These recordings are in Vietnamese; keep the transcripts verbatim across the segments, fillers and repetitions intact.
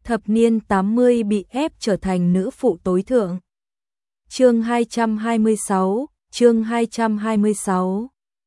thập niên tám mươi bị ép trở thành nữ phụ tối thượng. Chương hai trăm hai mươi sáu, chương hai trăm hai mươi sáu.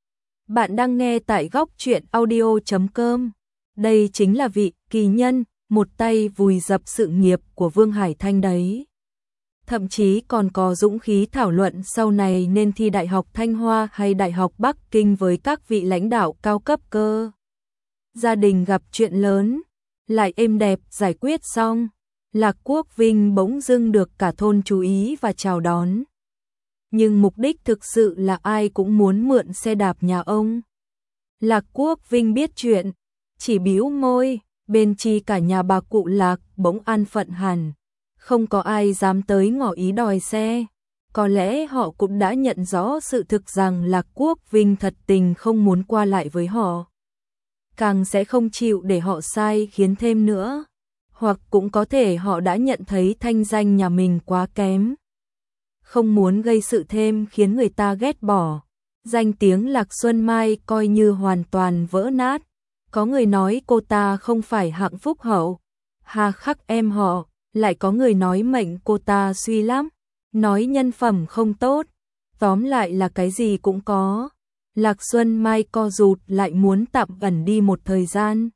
Bạn đang nghe tại góc truyện audio chấm com. Đây chính là vị kỳ nhân, một tay vùi dập sự nghiệp của Vương Hải Thanh đấy. Thậm chí còn có dũng khí thảo luận sau này nên thi Đại học Thanh Hoa hay Đại học Bắc Kinh với các vị lãnh đạo cao cấp cơ. Gia đình gặp chuyện lớn, lại êm đẹp giải quyết xong, Lạc Quốc Vinh bỗng dưng được cả thôn chú ý và chào đón. Nhưng mục đích thực sự là ai cũng muốn mượn xe đạp nhà ông. Lạc Quốc Vinh biết chuyện, chỉ bĩu môi, bên chi cả nhà bà cụ Lạc bỗng an phận hẳn, không có ai dám tới ngỏ ý đòi xe. Có lẽ họ cũng đã nhận rõ sự thực rằng Lạc Quốc Vinh thật tình không muốn qua lại với họ, càng sẽ không chịu để họ sai khiến thêm nữa. Hoặc cũng có thể họ đã nhận thấy thanh danh nhà mình quá kém, không muốn gây sự thêm khiến người ta ghét bỏ. Danh tiếng Lạc Xuân Mai coi như hoàn toàn vỡ nát. Có người nói cô ta không phải hạng phúc hậu, hà khắc em họ. Lại có người nói mệnh cô ta suy lắm, nói nhân phẩm không tốt. Tóm lại là cái gì cũng có. Lạc Xuân Mai co rụt lại muốn tạm ẩn đi một thời gian,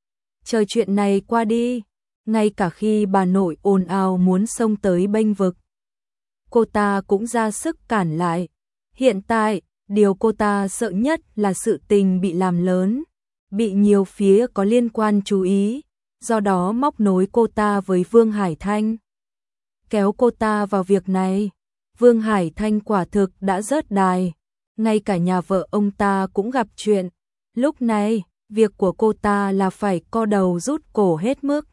chờ chuyện này qua đi. Ngay cả khi bà nội ồn ào muốn xông tới bênh vực, cô ta cũng ra sức cản lại. Hiện tại, điều cô ta sợ nhất là sự tình bị làm lớn, bị nhiều phía có liên quan chú ý, do đó móc nối cô ta với Vương Hải Thanh, kéo cô ta vào việc này. Vương Hải Thanh quả thực đã rớt đài, ngay cả nhà vợ ông ta cũng gặp chuyện. Lúc này, việc của cô ta là phải co đầu rút cổ hết mức,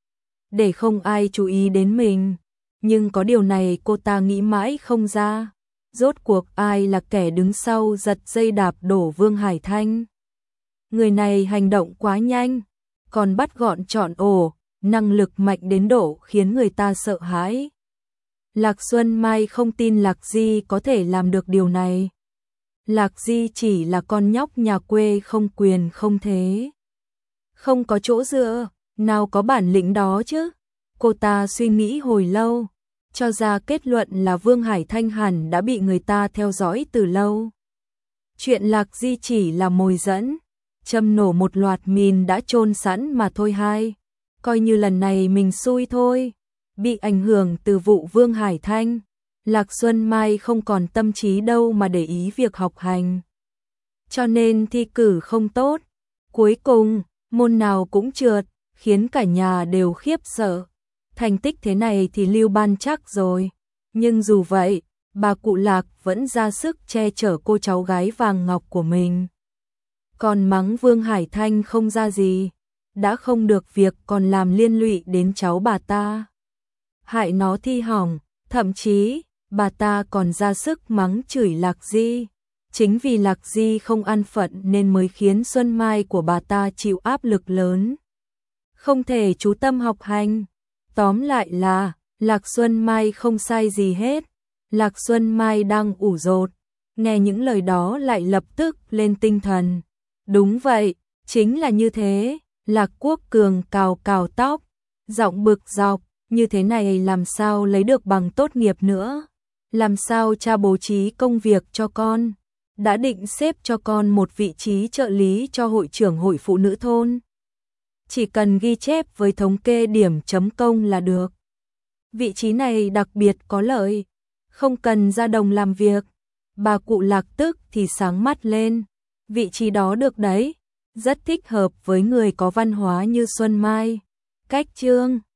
để không ai chú ý đến mình. Nhưng có điều này cô ta nghĩ mãi không ra, rốt cuộc ai là kẻ đứng sau giật dây đạp đổ Vương Hải Thanh. Người này hành động quá nhanh, còn bắt gọn trọn ổ, năng lực mạnh đến độ khiến người ta sợ hãi. Lạc Xuân Mai không tin Lạc Di có thể làm được điều này. Lạc Di chỉ là con nhóc nhà quê không quyền không thế, không có chỗ dựa, nào có bản lĩnh đó chứ. Cô ta suy nghĩ hồi lâu, cho ra kết luận là Vương Hải Thanh hẳn đã bị người ta theo dõi từ lâu. Chuyện Lạc Di chỉ là mồi dẫn, châm nổ một loạt mìn đã chôn sẵn mà thôi. Hai, coi như lần này mình xui thôi. Bị ảnh hưởng từ vụ Vương Hải Thanh, Lạc Xuân Mai không còn tâm trí đâu mà để ý việc học hành, cho nên thi cử không tốt. Cuối cùng, môn nào cũng trượt, khiến cả nhà đều khiếp sợ. Thành tích thế này thì lưu ban chắc rồi. Nhưng dù vậy, bà cụ Lạc vẫn ra sức che chở cô cháu gái vàng ngọc của mình. Còn mắng Vương Hải Thanh không ra gì, đã không được việc còn làm liên lụy đến cháu bà ta, hại nó thi hỏng. Thậm chí, bà ta còn ra sức mắng chửi Lạc Di. Chính vì Lạc Di không an phận nên mới khiến Xuân Mai của bà ta chịu áp lực lớn, không thể chú tâm học hành. Tóm lại là, Lạc Xuân Mai không sai gì hết. Lạc Xuân Mai đang ủ rột, nghe những lời đó lại lập tức lên tinh thần. Đúng vậy, chính là như thế. Lạc Quốc Cường cào cào tóc, giọng bực dọc, như thế này làm sao lấy được bằng tốt nghiệp nữa? Làm sao cha bố trí công việc cho con? Đã định xếp cho con một vị trí trợ lý cho hội trưởng hội phụ nữ thôn, chỉ cần ghi chép với thống kê điểm chấm công là được. Vị trí này đặc biệt có lợi, không cần ra đồng làm việc. Bà cụ Lạc tức thì sáng mắt lên. Vị trí đó được đấy, rất thích hợp với người có văn hóa như Xuân Mai. Cách chương